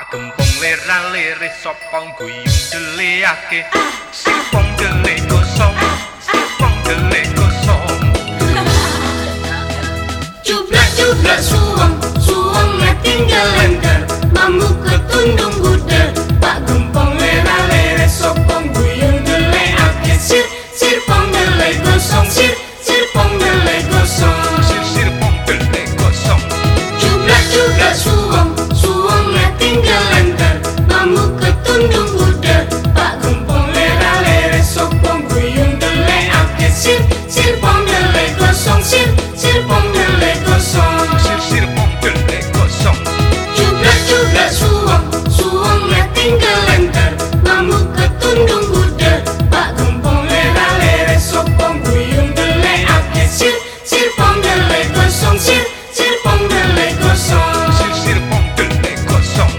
Gempong lera-lere sopong guyung deleake sipong dele gosong sipong dele gosong Jubrak-jubrak suwangnya tinggal lengker mambu ketundung buder Pak gempong lera-lere sopong guyung deleake sirpong dele gosong sirpong dele gosong sirpong dele gosong Jubrak-jubrak suwangnya tinggal lengker mambu ketundung buder Pak gempong lera-lere sopong guyung deleake sirpong dele gosong sirpong dele gosong sirpong dele gosong Jubrak-jubrak suwangnya tinggal lengker mambu ketundung buder Pak gempong lera-lere sopong guyung deleake sirpong dele gosong sirpong dele gosong sirpong dele gosong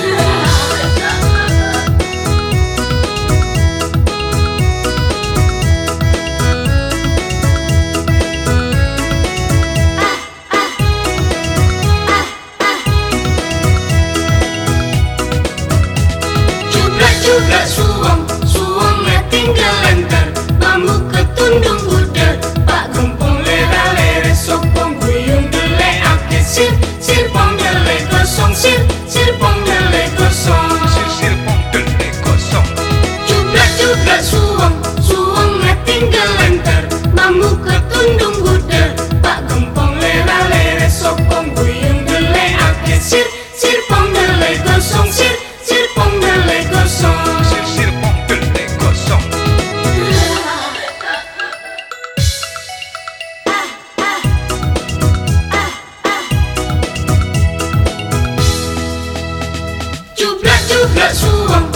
Jubrak suwangnya tinggal lengker mambu ketundung buder Pak gempong lera-lere sopong guyung deleake sirpong dele gosong sirpong dele gosong sirpong dele gosong Jubrak-jubrak suwangnya tinggal lengker mambu ketundung buder Pak gempong lera-lere sopong guyung deleake sirpong dele gosong sirpong dele gosong sirpong dele gosong Jubrak-jubrak